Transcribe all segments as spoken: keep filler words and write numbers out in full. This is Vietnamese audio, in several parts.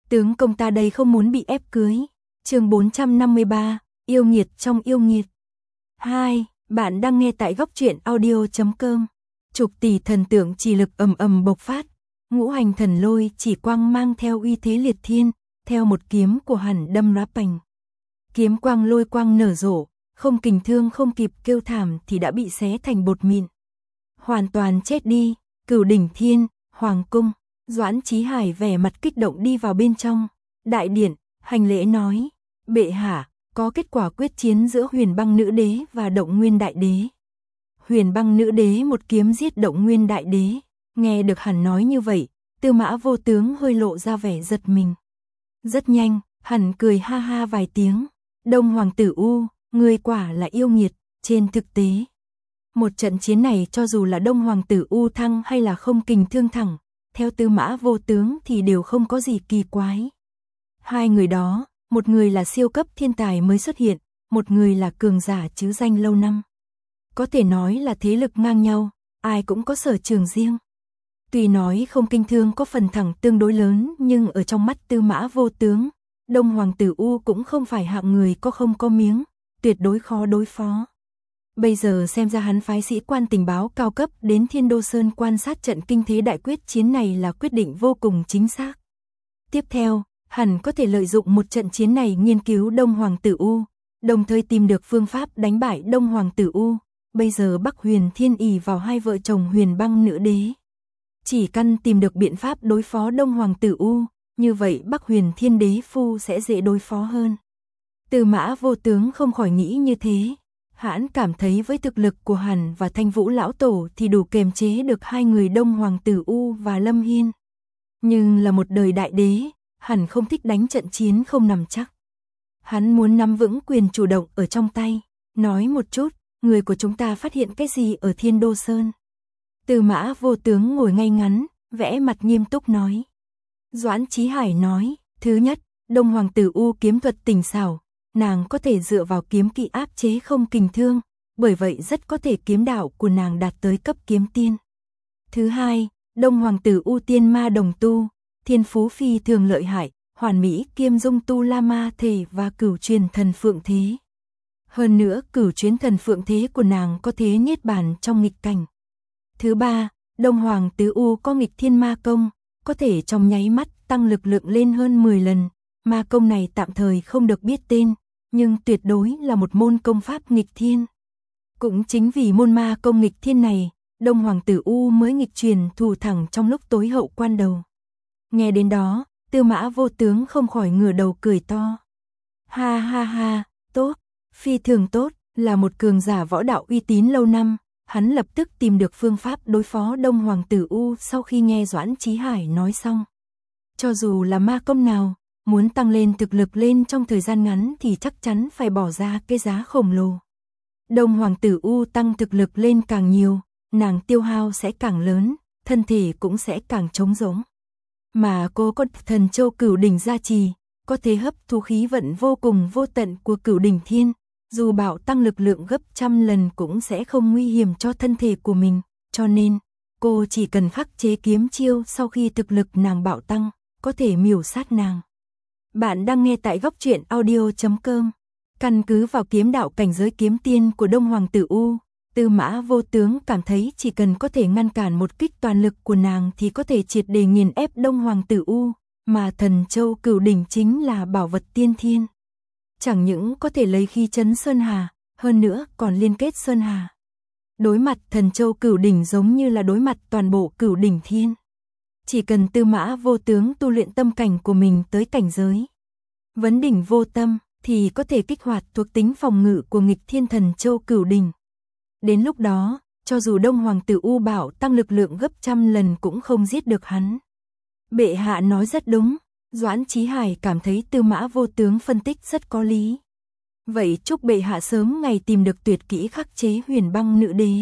Tướng công ta đây không muốn bị ép cưới. Chương bốn trăm năm mươi ba, yêu nghiệt trong yêu nghiệt. hai. Bạn đang nghe tại góc truyện audio chấm com. Chục tỷ thần tượng chỉ lực ầm ầm bộc phát, ngũ hành thần lôi chỉ quang mang theo uy thế liệt thiên, theo một kiếm của hắn đâm rá pành. Kiếm quang lôi quang nở rộ, không kình thương không kịp kêu thảm thì đã bị xé thành bột mịn. Hoàn toàn chết đi. Cửu đỉnh thiên, hoàng cung. Doãn Chí Hải vẻ mặt kích động đi vào bên trong đại điện, hành lễ nói: bệ hạ, có kết quả quyết chiến giữa Huyền Băng Nữ Đế và Động Nguyên Đại Đế. Huyền Băng Nữ Đế một kiếm giết Động Nguyên Đại Đế. Nghe được hắn nói như vậy, Tư Mã Vô Tướng hơi lộ ra vẻ giật mình. Rất nhanh, hắn cười ha ha vài tiếng. Đông Hoàng tử U, ngươi quả là yêu nghiệt. Trên thực tế, một trận chiến này cho dù là Đông Hoàng tử U thăng hay là không kình thương thẳng, theo Tư Mã Vô Tướng thì đều không có gì kỳ quái. Hai người đó, một người là siêu cấp thiên tài mới xuất hiện, một người là cường giả chứ danh lâu năm. Có thể nói là thế lực ngang nhau, ai cũng có sở trường riêng. Tuy nói không kinh thương có phần thẳng tương đối lớn, nhưng ở trong mắt Tư Mã Vô Tướng, Đông Hoàng tử U cũng không phải hạng người có không có miếng, tuyệt đối khó đối phó. Bây giờ xem ra hắn phái sĩ quan tình báo cao cấp đến Thiên Đô Sơn quan sát trận kinh thế đại quyết chiến này là quyết định vô cùng chính xác. Tiếp theo, hẳn có thể lợi dụng một trận chiến này nghiên cứu Đông Hoàng tử U, đồng thời tìm được phương pháp đánh bại Đông Hoàng tử U. Bây giờ Bắc Huyền Thiên ỷ vào hai vợ chồng Huyền Băng Nữ Đế. Chỉ cần tìm được biện pháp đối phó Đông Hoàng tử U, như vậy Bắc Huyền Thiên Đế Phu sẽ dễ đối phó hơn. Tư Mã Vô Tướng không khỏi nghĩ như thế. Hắn cảm thấy với thực lực của hắn và Thanh Vũ lão tổ thì đủ kềm chế được hai người Đông Hoàng tử U và Lâm Hiên. Nhưng là một đời đại đế, hắn không thích đánh trận chiến không nắm chắc. Hắn muốn nắm vững quyền chủ động ở trong tay. Nói một chút, người của chúng ta phát hiện cái gì ở Thiên Đô Sơn? Tư Mã Vô Tướng ngồi ngay ngắn, vẽ mặt nghiêm túc nói. Doãn Chí Hải nói, thứ nhất, Đông Hoàng tử U kiếm thuật tình xảo, nàng có thể dựa vào kiếm kỹ áp chế không kình thương, bởi vậy rất có thể kiếm đạo của nàng đạt tới cấp kiếm tiên. Thứ hai, Đông Hoàng tử U tiên ma đồng tu, thiên phú phi thường lợi hại, hoàn mỹ kiêm dung tu la ma thể và cửu truyền thần phượng thế. Hơn nữa cửu truyền thần phượng thế của nàng có thế niết bàn trong nghịch cảnh. Thứ ba, Đông Hoàng tử U có nghịch thiên ma công, có thể trong nháy mắt tăng lực lượng lên hơn mười lần. Ma công này tạm thời không được biết tên, nhưng tuyệt đối là một môn công pháp nghịch thiên. Cũng chính vì môn ma công nghịch thiên này, Đông Hoàng tử U mới nghịch truyền thủ thẳng trong lúc tối hậu quan đầu. Nghe đến đó, Tư Mã Vô Tướng không khỏi ngửa đầu cười to. Ha ha ha, tốt, phi thường tốt, là một cường giả võ đạo uy tín lâu năm, hắn lập tức tìm được phương pháp đối phó Đông Hoàng tử U sau khi nghe Doãn Chí Hải nói xong. Cho dù là ma công nào, muốn tăng lên thực lực lên trong thời gian ngắn thì chắc chắn phải bỏ ra cái giá khổng lồ. Đông Hoàng tử U tăng thực lực lên càng nhiều, nàng tiêu hao sẽ càng lớn, thân thể cũng sẽ càng trống rỗng. Mà cô có thần châu Cửu Đỉnh gia trì, có thể hấp thu khí vận vô cùng vô tận của Cửu Đỉnh Thiên, dù bảo tăng lực lượng gấp trăm lần cũng sẽ không nguy hiểm cho thân thể của mình, cho nên cô chỉ cần khắc chế kiếm chiêu sau khi thực lực nàng bạo tăng, có thể miểu sát nàng. Bạn đang nghe tại góc truyện audio chấm com. Căn cứ vào kiếm đạo cảnh giới kiếm tiên của Đông Hoàng tử U, Tư Mã Vô Tướng cảm thấy chỉ cần có thể ngăn cản một kích toàn lực của nàng thì có thể triệt để nghiền ép Đông Hoàng tử U, mà thần châu Cửu Đỉnh chính là bảo vật tiên thiên. Chẳng những có thể lấy khí trấn Sơn Hà, hơn nữa còn liên kết Sơn Hà. Đối mặt thần châu Cửu Đỉnh giống như là đối mặt toàn bộ Cửu Đỉnh Thiên. Chỉ cần Tư Mã Vô Tướng tu luyện tâm cảnh của mình tới cảnh giới vấn đỉnh vô tâm thì có thể kích hoạt thuộc tính phòng ngự của nghịch thiên thần châu Cửu Đỉnh. Đến lúc đó, cho dù Đông Hoàng tử U bảo tăng lực lượng gấp trăm lần cũng không giết được hắn. Bệ hạ nói rất đúng, Doãn Chí Hải cảm thấy Tư Mã Vô Tướng phân tích rất có lý. Vậy chúc bệ hạ sớm ngày tìm được tuyệt kỹ khắc chế Huyền Băng Nữ Đế.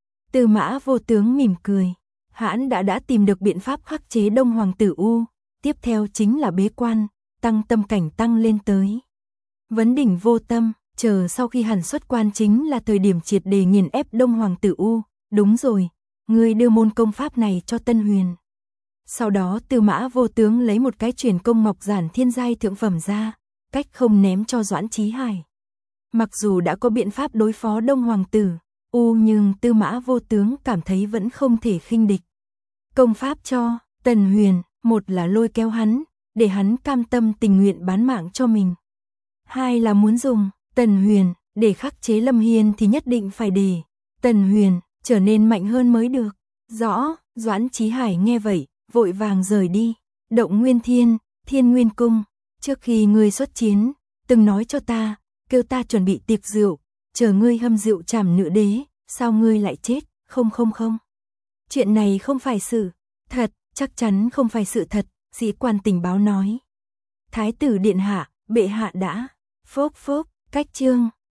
Tư Mã Vô Tướng mỉm cười. Hắn đã đã tìm được biện pháp khắc chế Đông Hoàng tử U, tiếp theo chính là bế quan, tăng tâm cảnh tăng lên tới vấn đỉnh vô tâm, chờ sau khi hắn xuất quan chính là thời điểm triệt để nghiền ép Đông Hoàng tử U. Đúng rồi, ngươi đưa môn công pháp này cho Tân Huyền. Sau đó Tư Mã Vô Tướng lấy một cái truyền công ngọc giản thiên giai thượng phẩm ra, cách không ném cho Doãn Chí Hải. Mặc dù đã có biện pháp đối phó Đông Hoàng tử, u nhưng Tư Mã Vô Tướng cảm thấy vẫn không thể khinh địch. Công pháp cho Tần Huyền, một là lôi kéo hắn, để hắn cam tâm tình nguyện bán mạng cho mình. Hai là muốn dùng Tần Huyền để khắc chế Lâm Hiên thì nhất định phải để Tần Huyền trở nên mạnh hơn mới được. Rõ, Doãn Chí Hải nghe vậy, vội vàng rời đi. Động Nguyên Thiên, Thiên Nguyên Cung, trước khi ngươi xuất chiến, từng nói cho ta, kêu ta chuẩn bị tiệc rượu, chờ ngươi hâm rượu trảm nữ đế, sao ngươi lại chết? Không không không. Chuyện này không phải sự thật, chắc chắn không phải sự thật, sĩ quan tình báo nói. Thái tử điện hạ, bệ hạ đã phốc phốc, cách chương